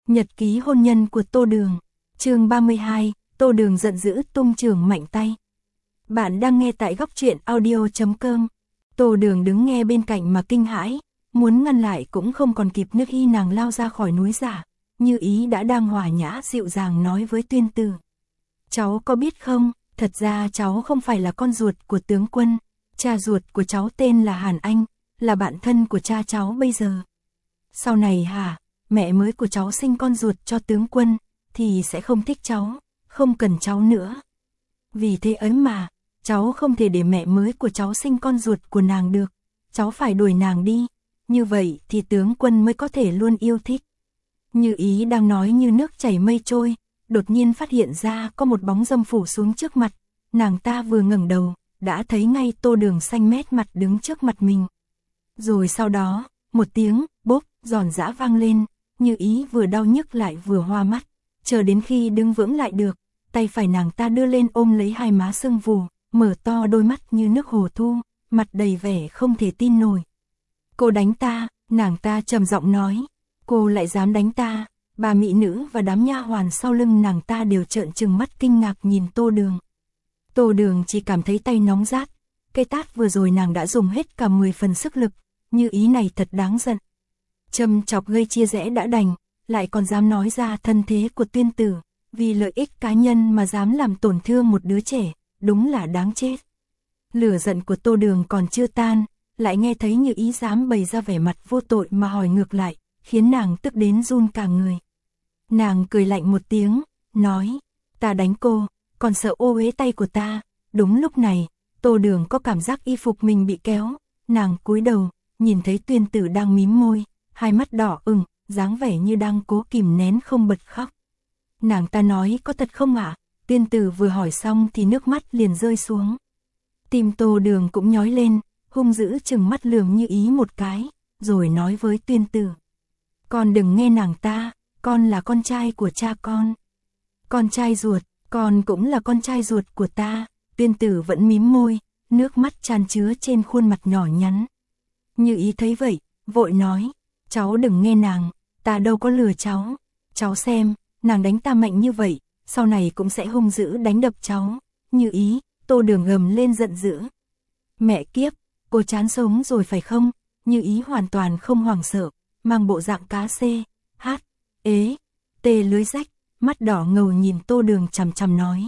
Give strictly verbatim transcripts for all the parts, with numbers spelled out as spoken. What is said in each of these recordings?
Nhật ký hôn nhân của Tô Đường. Chương ba mươi hai, Tô Đường giận dữ tung chưởng mạnh tay. Bạn đang nghe tại góc truyện audio chấm com. Tô Đường đứng nghe bên cạnh mà kinh hãi, muốn ngăn lại cũng không còn kịp, nước y nàng lao ra khỏi núi giả. Như Ý đã đang hòa nhã dịu dàng nói với Tuyên Tử. Cháu có biết không, thật ra cháu không phải là con ruột của tướng quân, cha ruột của cháu tên là Hàn Anh, là bạn thân của cha cháu bây giờ. Sau này hả, mẹ mới của cháu sinh con ruột cho tướng quân, thì sẽ không thích cháu, không cần cháu nữa. Vì thế ấy mà, cháu không thể để mẹ mới của cháu sinh con ruột của nàng được, cháu phải đuổi nàng đi, như vậy thì tướng quân mới có thể luôn yêu thích. Như Ý đang nói như nước chảy mây trôi, đột nhiên phát hiện ra có một bóng dâm phủ xuống trước mặt, nàng ta vừa ngẩng đầu, đã thấy ngay Tô Đường xanh mét mặt đứng trước mặt mình. Rồi sau đó, một tiếng bốp giòn giã vang lên, Như Ý vừa đau nhức lại vừa hoa mắt, chờ đến khi đứng vững lại được, tay phải nàng ta đưa lên ôm lấy hai má sưng vù, mở to đôi mắt như nước hồ thu, mặt đầy vẻ không thể tin nổi. Cô đánh ta, nàng ta trầm giọng nói, cô lại dám đánh ta. Bà mỹ nữ và đám nha hoàn sau lưng nàng ta đều trợn trừng mắt kinh ngạc nhìn Tô Đường. Tô Đường chỉ cảm thấy tay nóng rát, cây tát vừa rồi nàng đã dùng hết cả mười phần sức lực, Như Ý này thật đáng giận. Châm chọc gây chia rẽ đã đành, lại còn dám nói ra thân thế của Tuyên Tử, vì lợi ích cá nhân mà dám làm tổn thương một đứa trẻ, đúng là đáng chết. Lửa giận của Tô Đường còn chưa tan, lại nghe thấy Như Ý dám bày ra vẻ mặt vô tội mà hỏi ngược lại, khiến nàng tức đến run cả người. Nàng cười lạnh một tiếng, nói, ta đánh cô, còn sợ ô uế tay của ta. Đúng lúc này, Tô Đường có cảm giác y phục mình bị kéo, nàng cúi đầu, nhìn thấy Tuyên Tử đang mím môi, hai mắt đỏ ửng, dáng vẻ như đang cố kìm nén không bật khóc. Nàng ta nói, có thật không ạ? À? Tuyên Tử vừa hỏi xong thì nước mắt liền rơi xuống. Tim Tô Đường cũng nhói lên, hung dữ chừng mắt lườm Như Ý một cái, rồi nói với Tuyên Tử, con đừng nghe nàng ta, con là con trai của cha con. Con trai ruột, con cũng là con trai ruột của ta. Tuyên Tử vẫn mím môi, nước mắt tràn chứa trên khuôn mặt nhỏ nhắn. Như Ý thấy vậy, vội nói, cháu đừng nghe nàng, ta đâu có lừa cháu. Cháu xem, nàng đánh ta mạnh như vậy, sau này cũng sẽ hung dữ đánh đập cháu. Như Ý, Tô Đường gầm lên giận dữ. Mẹ kiếp, cô chán sống rồi phải không? Như Ý hoàn toàn không hoảng sợ, mang bộ dạng cá xê, hát, ế, tê lưới rách, mắt đỏ ngầu nhìn Tô Đường chằm chằm nói.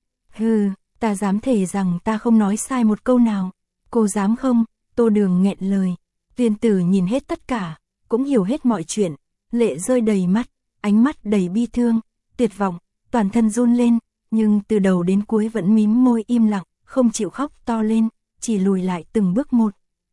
Hừ, ta dám thề rằng ta không nói sai một câu nào. Cô dám không? Tô Đường nghẹn lời. Tuyên Tử nhìn hết tất cả, cũng hiểu hết mọi chuyện, lệ rơi đầy mắt, ánh mắt đầy bi thương, tuyệt vọng, toàn thân run lên, nhưng từ đầu đến cuối vẫn mím môi im lặng, không chịu khóc to lên, chỉ lùi lại từng bước một.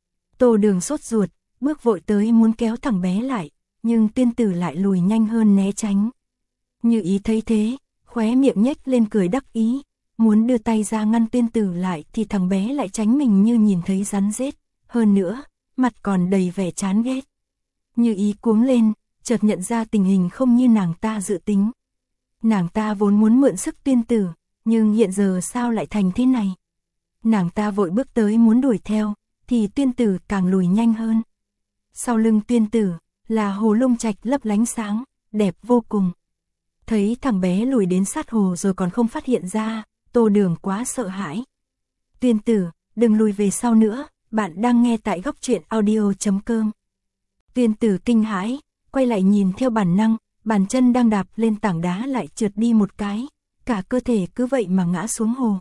Tô Đường sốt ruột, bước vội tới muốn kéo thằng bé lại, nhưng Tuyên Tử lại lùi nhanh hơn né tránh. Như Ý thấy thế, khóe miệng nhếch lên cười đắc ý, muốn đưa tay ra ngăn Tuyên Tử lại thì thằng bé lại tránh mình như nhìn thấy rắn rết, hơn nữa, mặt còn đầy vẻ chán ghét. Như Ý cuống lên, chợt nhận ra tình hình không như nàng ta dự tính. Nàng ta vốn muốn mượn sức Tuyên Tử, nhưng hiện giờ sao lại thành thế này? Nàng ta vội bước tới muốn đuổi theo, thì Tuyên Tử càng lùi nhanh hơn. Sau lưng Tuyên Tử là hồ lông trạch lấp lánh sáng, đẹp vô cùng. Thấy thằng bé lùi đến sát hồ rồi còn không phát hiện ra, Tô Đường quá sợ hãi. Tuyên Tử, đừng lùi về sau nữa, bạn đang nghe tại góc truyện audio chấm com. Tuyên Tử kinh hãi, quay lại nhìn theo bản năng, bàn chân đang đạp lên tảng đá lại trượt đi một cái, cả cơ thể cứ vậy mà ngã xuống hồ.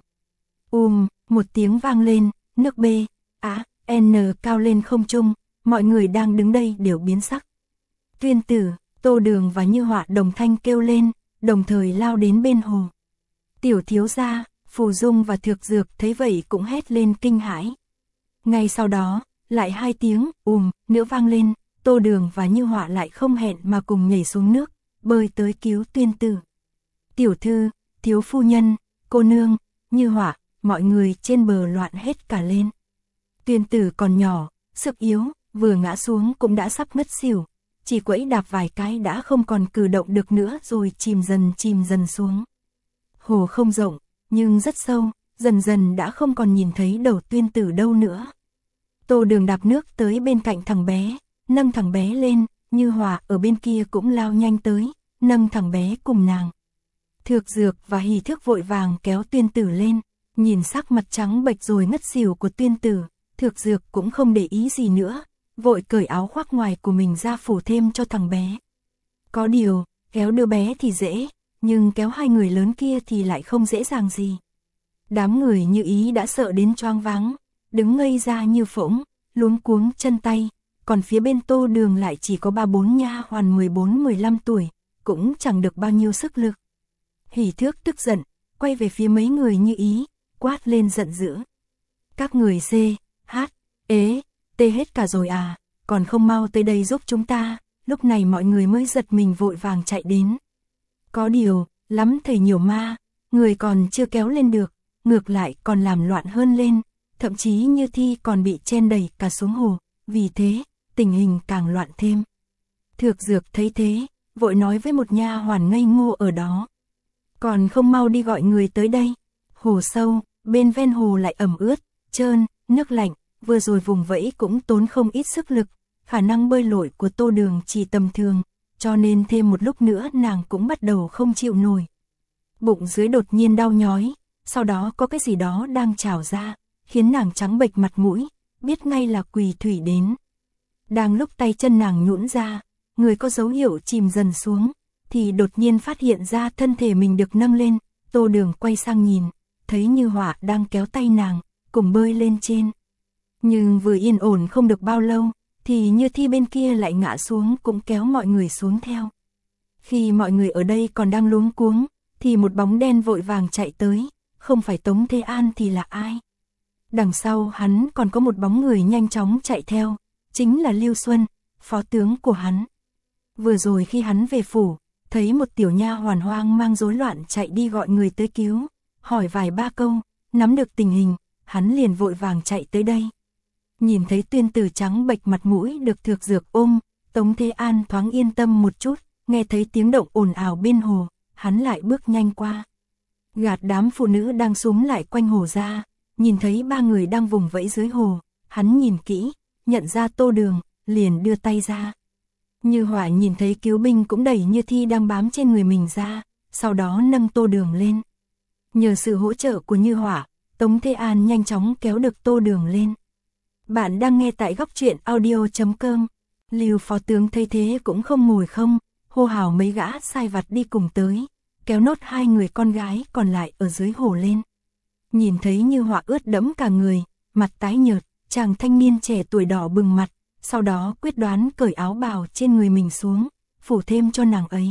Um, một tiếng vang lên, nước B, á, N cao lên không trung, mọi người đang đứng đây đều biến sắc. Tuyên Tử, Tô Đường và Như Họa đồng thanh kêu lên, đồng thời lao đến bên hồ. Tiểu thiếu gia, Phù Dung và Thược Dược thấy vậy cũng hét lên kinh hãi. Ngay sau đó, lại hai tiếng ùm nữa vang lên, Tô Đường và Như Họa lại không hẹn mà cùng nhảy xuống nước, bơi tới cứu Tuyên Tử. Tiểu thư, thiếu phu nhân, cô nương, Như Họa, mọi người trên bờ loạn hết cả lên. Tuyên Tử còn nhỏ, sức yếu, vừa ngã xuống cũng đã sắp ngất xỉu, chỉ quẫy đạp vài cái đã không còn cử động được nữa rồi chìm dần chìm dần xuống. Hồ không rộng, nhưng rất sâu, dần dần đã không còn nhìn thấy đầu Tuyên Tử đâu nữa. Tô Đường đạp nước tới bên cạnh thằng bé, nâng thằng bé lên, Như Họa ở bên kia cũng lao nhanh tới, nâng thằng bé cùng nàng. Thược Dược và Hỷ Thước vội vàng kéo Tuyên Tử lên, nhìn sắc mặt trắng bệch rồi ngất xỉu của Tuyên Tử, Thược Dược cũng không để ý gì nữa, vội cởi áo khoác ngoài của mình ra phủ thêm cho thằng bé. Có điều, kéo đứa bé thì dễ, nhưng kéo hai người lớn kia thì lại không dễ dàng gì. Đám người Như Ý đã sợ đến choáng váng, đứng ngây ra như phỗng, luống cuống chân tay, còn phía bên Tô Đường lại chỉ có ba bốn nha hoàn mười bốn mười lăm tuổi, cũng chẳng được bao nhiêu sức lực. Hỷ Thước tức giận, quay về phía mấy người Như Ý, quát lên giận dữ. Các người C, H, ế, tê hết cả rồi à, còn không mau tới đây giúp chúng ta. Lúc này mọi người mới giật mình vội vàng chạy đến. Có điều, lắm thầy nhiều ma, người còn chưa kéo lên được, ngược lại còn làm loạn hơn lên, thậm chí Như Thi còn bị chen đẩy cả xuống hồ, vì thế, tình hình càng loạn thêm. Thược Dược thấy thế, vội nói với một nha hoàn ngây ngô ở đó. Còn không mau đi gọi người tới đây. Hồ sâu, bên ven hồ lại ẩm ướt, trơn, nước lạnh, vừa rồi vùng vẫy cũng tốn không ít sức lực, khả năng bơi lội của Tô Đường chỉ tầm thường, cho nên thêm một lúc nữa nàng cũng bắt đầu không chịu nổi. Bụng dưới đột nhiên đau nhói, sau đó có cái gì đó đang trào ra, khiến nàng trắng bệch mặt mũi, biết ngay là quỳ thủy đến. Đang lúc tay chân nàng nhũn ra, người có dấu hiệu chìm dần xuống, thì đột nhiên phát hiện ra thân thể mình được nâng lên, Tô Đường quay sang nhìn, thấy Như Họa đang kéo tay nàng, cùng bơi lên trên. Nhưng vừa yên ổn không được bao lâu, thì Như Thi bên kia lại ngã xuống cũng kéo mọi người xuống theo. Khi mọi người ở đây còn đang luống cuống, thì một bóng đen vội vàng chạy tới, không phải Tống Thế An thì là ai? Đằng sau hắn còn có một bóng người nhanh chóng chạy theo, chính là Lưu Xuân, phó tướng của hắn. Vừa rồi khi hắn về phủ, thấy một tiểu nha hoàn hoang mang rối loạn chạy đi gọi người tới cứu, hỏi vài ba câu, nắm được tình hình, hắn liền vội vàng chạy tới đây. Nhìn thấy Tuyên Tử trắng bệch mặt mũi được Thược Dược ôm, Tống Thế An thoáng yên tâm một chút, nghe thấy tiếng động ồn ào bên hồ, hắn lại bước nhanh qua. Gạt đám phụ nữ đang xúm lại quanh hồ ra, nhìn thấy ba người đang vùng vẫy dưới hồ, hắn nhìn kỹ, nhận ra Tô Đường, liền đưa tay ra. Như Họa nhìn thấy cứu binh cũng đẩy Như Thi đang bám trên người mình ra, sau đó nâng Tô Đường lên. Nhờ sự hỗ trợ của Như Họa, Tống Thế An nhanh chóng kéo được Tô Đường lên. Bạn đang nghe tại góc truyện audio chấm com. Lưu phó tướng thấy thế cũng không ngồi không, hô hào mấy gã sai vặt đi cùng tới, kéo nốt hai người con gái còn lại ở dưới hồ lên. Nhìn thấy Như Họa ướt đẫm cả người, mặt tái nhợt, chàng thanh niên trẻ tuổi đỏ bừng mặt, sau đó quyết đoán cởi áo bào trên người mình xuống, phủ thêm cho nàng ấy.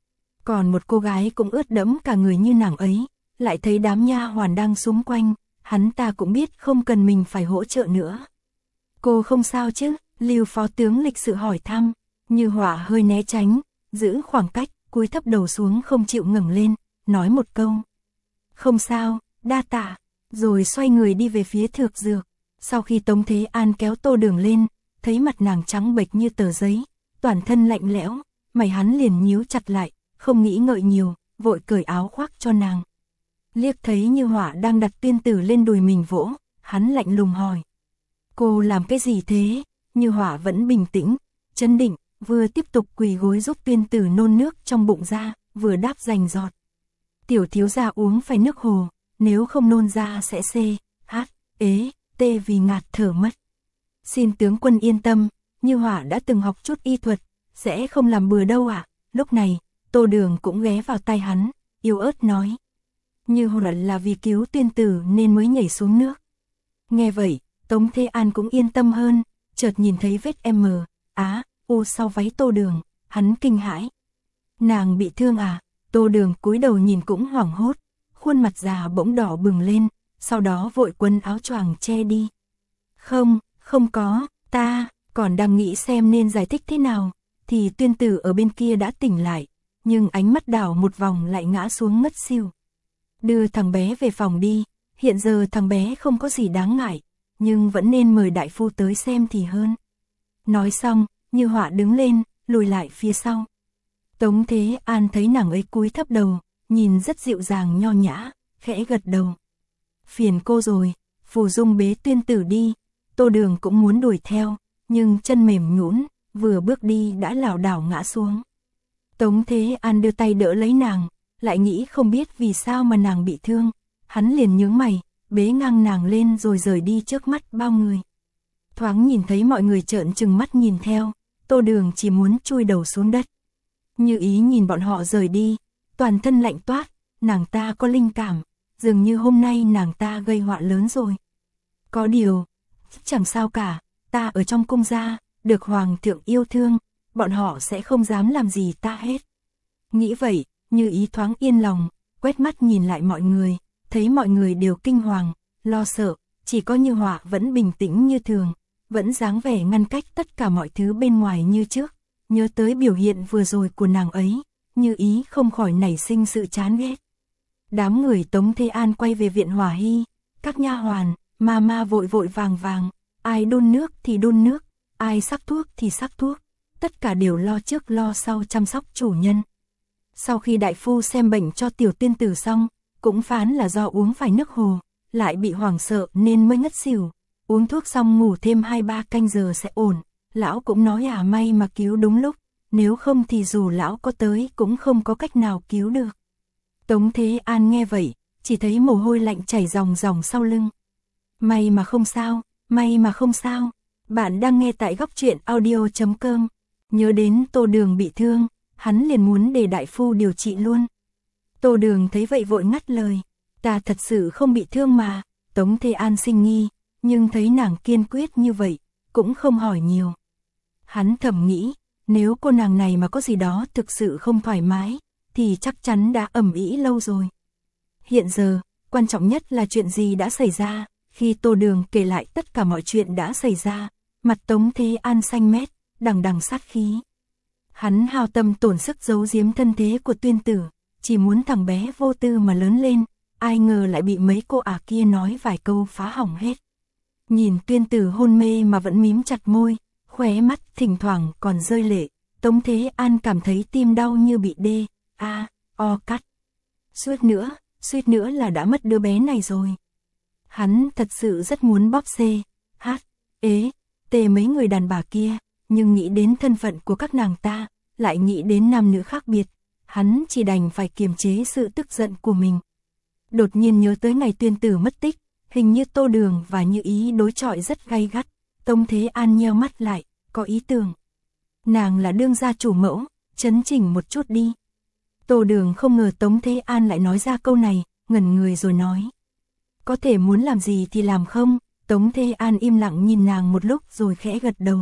Còn một cô gái cũng ướt đẫm cả người như nàng ấy, lại thấy đám nha hoàn đang xung quanh, hắn ta cũng biết không cần mình phải hỗ trợ nữa. Cô không sao chứ? Lưu phó tướng lịch sự hỏi thăm. Như Họa hơi né tránh, giữ khoảng cách, cúi thấp đầu xuống không chịu ngẩng lên, nói một câu. Không sao, đa tạ, rồi xoay người đi về phía Thược Dược. Sau khi Tống Thế An kéo Tô Đường lên, thấy mặt nàng trắng bệch như tờ giấy, toàn thân lạnh lẽo, mày hắn liền nhíu chặt lại, không nghĩ ngợi nhiều, vội cởi áo khoác cho nàng. Liếc thấy Như Họa đang đặt Tuyên Tử lên đùi mình vỗ, hắn lạnh lùng hỏi. Cô làm cái gì thế? Như Họa vẫn bình tĩnh, chấn định, vừa tiếp tục quỳ gối giúp Tuyên Tử nôn nước trong bụng ra, vừa đáp rành giọt. Tiểu thiếu gia uống phải nước hồ, nếu không nôn ra sẽ C, H, ế, tê vì ngạt thở mất. Xin tướng quân yên tâm, Như Họa đã từng học chút y thuật, sẽ không làm bừa đâu ạ. À? Lúc này, Tô Đường cũng ghé vào tai hắn, yếu ớt nói. Như Họa là vì cứu Tuyên Tử nên mới nhảy xuống nước. Nghe vậy, Tống Thế An cũng yên tâm hơn, chợt nhìn thấy vết M, á, u sau váy Tô Đường, hắn kinh hãi. Nàng bị thương à? Tô Đường cúi đầu nhìn cũng hoảng hốt, khuôn mặt già bỗng đỏ bừng lên, sau đó vội quấn áo choàng che đi. Không, không có, ta, còn đang nghĩ xem nên giải thích thế nào, thì Tuyên Tử ở bên kia đã tỉnh lại, nhưng ánh mắt đảo một vòng lại ngã xuống ngất xỉu. Đưa thằng bé về phòng đi, hiện giờ thằng bé không có gì đáng ngại, nhưng vẫn nên mời đại phu tới xem thì hơn. Nói xong, Như Họa đứng lên, lùi lại phía sau. Tống Thế An thấy nàng ấy cúi thấp đầu, nhìn rất dịu dàng nho nhã, khẽ gật đầu. Phiền cô rồi, Phù Dung bế Tuyên Tử đi. Tô Đường cũng muốn đuổi theo, nhưng chân mềm nhũn, vừa bước đi đã lảo đảo ngã xuống. Tống Thế An đưa tay đỡ lấy nàng, lại nghĩ không biết vì sao mà nàng bị thương, hắn liền nhướng mày, bế ngang nàng lên rồi rời đi trước mắt bao người. Thoáng nhìn thấy mọi người trợn trừng mắt nhìn theo, Tô Đường chỉ muốn chui đầu xuống đất. Như Ý nhìn bọn họ rời đi, toàn thân lạnh toát, nàng ta có linh cảm, dường như hôm nay nàng ta gây họa lớn rồi. Có điều, chẳng sao cả, ta ở trong cung gia, được hoàng thượng yêu thương, bọn họ sẽ không dám làm gì ta hết. Nghĩ vậy, Như Ý thoáng yên lòng, quét mắt nhìn lại mọi người, thấy mọi người đều kinh hoàng, lo sợ, chỉ có Như Họa vẫn bình tĩnh như thường, vẫn dáng vẻ ngăn cách tất cả mọi thứ bên ngoài như trước. Nhớ tới biểu hiện vừa rồi của nàng ấy, Như Ý không khỏi nảy sinh sự chán ghét. Đám người Tống Thế An quay về viện Hỏa Hy, các nha hoàn, ma ma vội vội vàng vàng, ai đun nước thì đun nước, ai sắc thuốc thì sắc thuốc, tất cả đều lo trước lo sau chăm sóc chủ nhân. Sau khi đại phu xem bệnh cho tiểu tiên tử xong, cũng phán là do uống phải nước hồ, lại bị hoảng sợ nên mới ngất xỉu, uống thuốc xong ngủ thêm hai ba canh giờ sẽ ổn. Lão cũng nói à may mà cứu đúng lúc, nếu không thì dù lão có tới cũng không có cách nào cứu được. Tống Thế An nghe vậy, chỉ thấy mồ hôi lạnh chảy ròng ròng sau lưng. May mà không sao, may mà không sao. Bạn đang nghe tại góc truyện audio chấm com. Nhớ đến Tô Đường bị thương, hắn liền muốn để đại phu điều trị luôn. Tô Đường thấy vậy vội ngắt lời, ta thật sự không bị thương mà. Tống Thế An sinh nghi, nhưng thấy nàng kiên quyết như vậy, cũng không hỏi nhiều. Hắn thầm nghĩ, nếu cô nàng này mà có gì đó thực sự không thoải mái, thì chắc chắn đã ầm ĩ lâu rồi. Hiện giờ, quan trọng nhất là chuyện gì đã xảy ra. Khi Tô Đường kể lại tất cả mọi chuyện đã xảy ra, mặt Tống Thế An xanh mét, đằng đằng sát khí. Hắn hao tâm tổn sức giấu giếm thân thế của Tuyên Tử, chỉ muốn thằng bé vô tư mà lớn lên, ai ngờ lại bị mấy cô ả kia nói vài câu phá hỏng hết. Nhìn Tuyên Tử hôn mê mà vẫn mím chặt môi, khóe mắt thỉnh thoảng còn rơi lệ, Tống Thế An cảm thấy tim đau như bị đê, a, o cắt. Suýt nữa, suýt nữa là đã mất đứa bé này rồi. Hắn thật sự rất muốn bóp xê, hát, ế, tê mấy người đàn bà kia, nhưng nghĩ đến thân phận của các nàng ta, lại nghĩ đến nam nữ khác biệt, hắn chỉ đành phải kiềm chế sự tức giận của mình. Đột nhiên nhớ tới ngày Tuyên Tử mất tích, hình như Tô Đường và Như Ý đối chọi rất gay gắt, Tống Thế An nheo mắt lại, có ý tưởng. Nàng là đương gia chủ mẫu, chấn chỉnh một chút đi. Tô Đường không ngờ Tống Thế An lại nói ra câu này, ngẩn người rồi nói. Có thể muốn làm gì thì làm không? Tống Thế An im lặng nhìn nàng một lúc rồi khẽ gật đầu.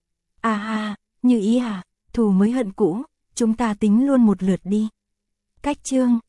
À ha, Như Ý à, thù mới hận cũ, chúng ta tính luôn một lượt đi. Cách chương